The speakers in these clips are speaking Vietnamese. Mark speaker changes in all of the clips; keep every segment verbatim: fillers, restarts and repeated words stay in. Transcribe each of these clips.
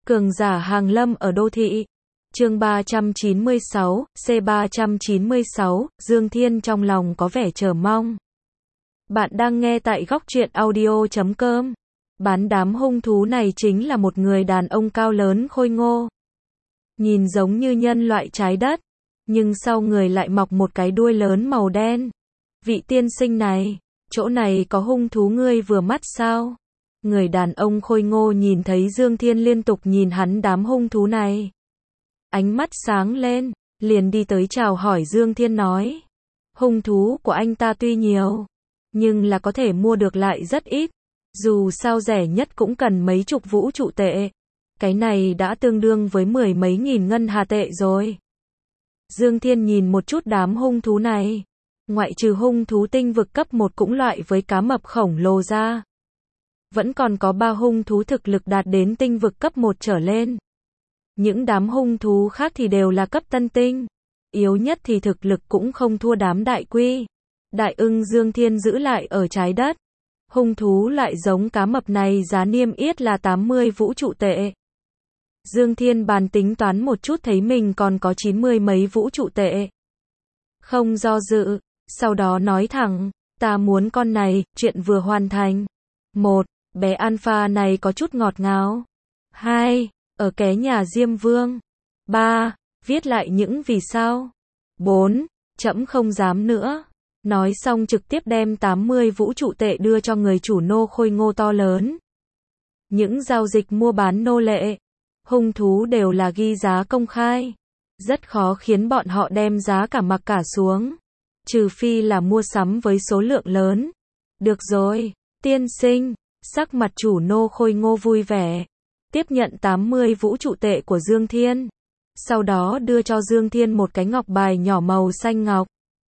Speaker 1: Cường giả hàng lâm ở đô thị. Chương ba trăm chín mươi sáu, C ba trăm chín mươi sáu, Dương Thiên trong lòng có vẻ chờ mong. Bạn đang nghe tại góc truyện audio chấm com. Bán đám hung thú này chính là một người đàn ông cao lớn khôi ngô. Nhìn giống như nhân loại trái đất, nhưng sau người lại mọc một cái đuôi lớn màu đen. Vị tiên sinh này, chỗ này có hung thú ngươi vừa mắt sao? Người đàn ông khôi ngô nhìn thấy Dương Thiên liên tục nhìn hắn đám hung thú này. Ánh mắt sáng lên, liền đi tới chào hỏi Dương Thiên nói. Hung thú của anh ta tuy nhiều, nhưng là có thể mua được lại rất ít. Dù sao rẻ nhất cũng cần mấy chục vũ trụ tệ. Cái này đã tương đương với mười mấy nghìn ngân hà tệ rồi. Dương Thiên nhìn một chút đám hung thú này. Ngoại trừ hung thú tinh vực cấp một cũng loại với cá mập khổng lồ ra. Vẫn còn có ba hung thú thực lực đạt đến tinh vực cấp một trở lên. Những đám hung thú khác thì đều là cấp tân tinh. Yếu nhất thì thực lực cũng không thua đám đại quy. Đại ưng Dương Thiên giữ lại ở trái đất. Hung thú lại giống cá mập này giá niêm yết là tám mươi vũ trụ tệ. Dương Thiên bàn tính toán một chút thấy mình còn có chín mươi mấy vũ trụ tệ. Không do dự, sau đó nói thẳng, ta muốn con này, chuyện vừa hoàn thành. Một, bé Alpha này có chút ngọt ngào. Hai, ở ké nhà Diêm Vương. Ba, viết lại những vì sao. Bốn, trẫm không dám nữa. Nói xong trực tiếp đem tám mươi vũ trụ tệ đưa cho người chủ nô khôi ngô to lớn. Những giao dịch mua bán nô lệ, hung thú đều là ghi giá công khai. Rất khó khiến bọn họ đem giá cả mặc cả xuống. Trừ phi là mua sắm với số lượng lớn. Được rồi, tiên sinh, sắc mặt chủ nô khôi ngô vui vẻ. Tiếp nhận tám mươi vũ trụ tệ của Dương Thiên. Sau đó đưa cho Dương Thiên một cái ngọc bài nhỏ màu xanh ngọc.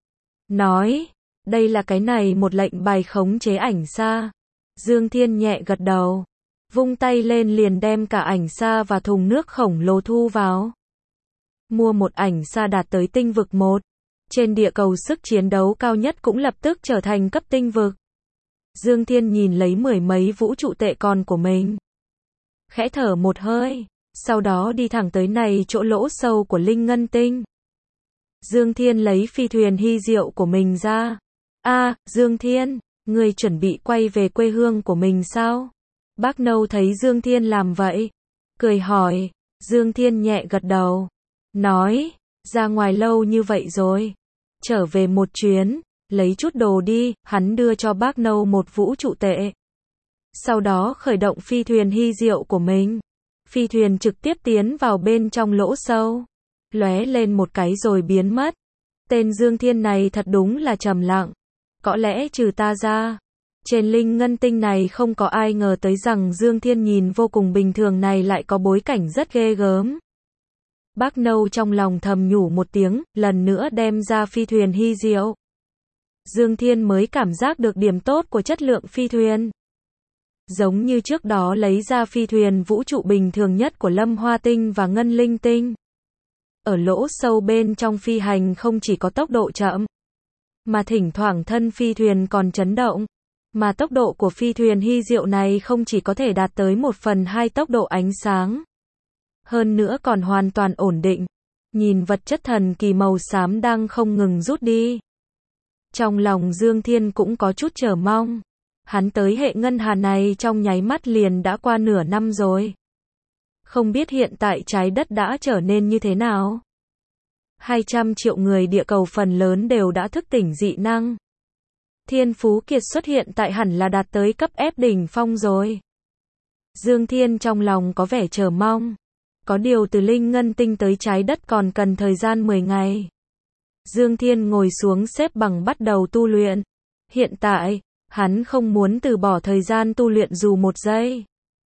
Speaker 1: Nói, đây là cái này một lệnh bài khống chế ảnh sa. Dương Thiên nhẹ gật đầu. Vung tay lên liền đem cả ảnh sa và thùng nước khổng lồ thu vào. Mua một ảnh sa đạt tới tinh vực một. Trên địa cầu sức chiến đấu cao nhất cũng lập tức trở thành cấp tinh vực. Dương Thiên nhìn lấy mười mấy vũ trụ tệ còn của mình. Khẽ thở một hơi. Sau đó đi thẳng tới này chỗ lỗ sâu của Linh Ngân Tinh. Dương Thiên lấy phi thuyền hy diệu của mình ra. A, Dương Thiên, ngươi chuẩn bị quay về quê hương của mình sao? Bác Nâu thấy Dương Thiên làm vậy. Cười hỏi. Dương Thiên nhẹ gật đầu. Nói, ra ngoài lâu như vậy rồi. Trở về một chuyến, lấy chút đồ đi, hắn đưa cho bác Nâu một vũ trụ tệ. Sau đó khởi động phi thuyền hy diệu của mình. Phi thuyền trực tiếp tiến vào bên trong lỗ sâu. Lóe lên một cái rồi biến mất. Tên Dương Thiên này thật đúng là trầm lặng. Có lẽ trừ ta ra, trên Linh Ngân Tinh này không có ai ngờ tới rằng Dương Thiên nhìn vô cùng bình thường này lại có bối cảnh rất ghê gớm. Bác Nâu trong lòng thầm nhủ một tiếng, lần nữa đem ra phi thuyền hy diệu. Dương Thiên mới cảm giác được điểm tốt của chất lượng phi thuyền. Giống như trước đó lấy ra phi thuyền vũ trụ bình thường nhất của Lâm Hoa Tinh và Ngân Linh Tinh. Ở lỗ sâu bên trong phi hành không chỉ có tốc độ chậm, mà thỉnh thoảng thân phi thuyền còn chấn động. Mà tốc độ của phi thuyền hy diệu này không chỉ có thể đạt tới một phần hai tốc độ ánh sáng. Hơn nữa còn hoàn toàn ổn định. Nhìn vật chất thần kỳ màu xám đang không ngừng rút đi. Trong lòng Dương Thiên cũng có chút chờ mong. Hắn tới hệ ngân hà này trong nháy mắt liền đã qua nửa năm rồi. Không biết hiện tại trái đất đã trở nên như thế nào. hai trăm triệu người địa cầu phần lớn đều đã thức tỉnh dị năng. Thiên Phú Kiệt xuất hiện tại hẳn là đạt tới cấp ép đỉnh phong rồi. Dương Thiên trong lòng có vẻ chờ mong. Có điều từ Linh Ngân Tinh tới trái đất còn cần thời gian mười ngày. Dương Thiên ngồi xuống xếp bằng bắt đầu tu luyện. Hiện tại, hắn không muốn từ bỏ thời gian tu luyện dù một giây.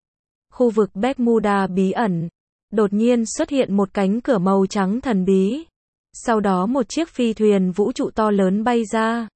Speaker 1: Khu vực Bermuda bí ẩn. Đột nhiên xuất hiện một cánh cửa màu trắng thần bí. Sau đó một chiếc phi thuyền vũ trụ to lớn bay ra.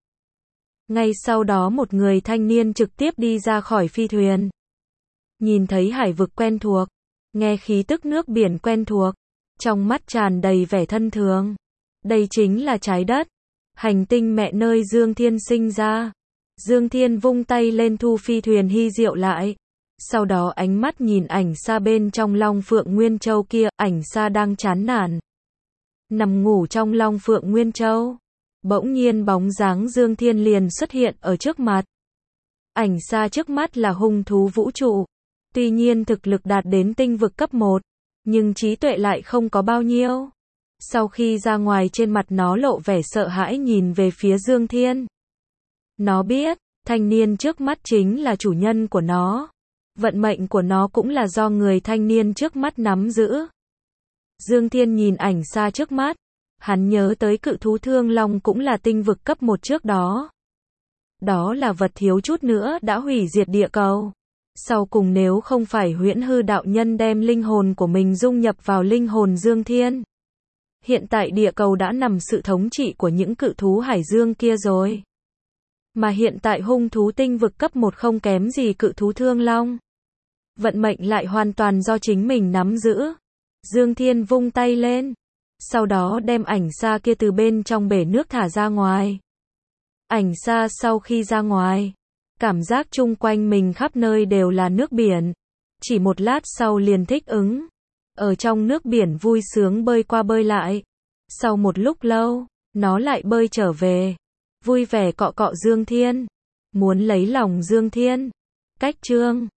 Speaker 1: Ngay sau đó một người thanh niên trực tiếp đi ra khỏi phi thuyền. Nhìn thấy hải vực quen thuộc. Nghe khí tức nước biển quen thuộc. Trong mắt tràn đầy vẻ thân thường. Đây chính là trái đất. Hành tinh mẹ nơi Dương Thiên sinh ra. Dương Thiên vung tay lên thu phi thuyền hy diệu lại. Sau đó ánh mắt nhìn ảnh xa bên trong Long Phượng Nguyên Châu kia, ảnh xa đang chán nản nằm ngủ trong Long Phượng Nguyên Châu. Bỗng nhiên bóng dáng Dương Thiên liền xuất hiện ở trước mặt. Ảnh xa trước mắt là hung thú vũ trụ. Tuy nhiên thực lực đạt đến tinh vực cấp một, nhưng trí tuệ lại không có bao nhiêu. Sau khi ra ngoài trên mặt nó lộ vẻ sợ hãi nhìn về phía Dương Thiên. Nó biết, thanh niên trước mắt chính là chủ nhân của nó. Vận mệnh của nó cũng là do người thanh niên trước mắt nắm giữ. Dương Thiên nhìn ảnh xa trước mắt. Hắn nhớ tới cự thú thương long cũng là tinh vực cấp một trước đó. Đó là vật thiếu chút nữa đã hủy diệt địa cầu. Sau cùng nếu không phải Huyễn Hư đạo nhân đem linh hồn của mình dung nhập vào linh hồn Dương Thiên, hiện tại địa cầu đã nằm sự thống trị của những cự thú hải dương kia rồi. Mà hiện tại hung thú tinh vực cấp một không kém gì cự thú thương long. Vận mệnh lại hoàn toàn do chính mình nắm giữ. Dương Thiên vung tay lên, sau đó đem ảnh xa kia từ bên trong bể nước thả ra ngoài. Ảnh xa sau khi ra ngoài, cảm giác chung quanh mình khắp nơi đều là nước biển. Chỉ một lát sau liền thích ứng. Ở trong nước biển vui sướng bơi qua bơi lại. Sau một lúc lâu, nó lại bơi trở về. Vui vẻ cọ cọ Dương Thiên. Muốn lấy lòng Dương Thiên. Cách chương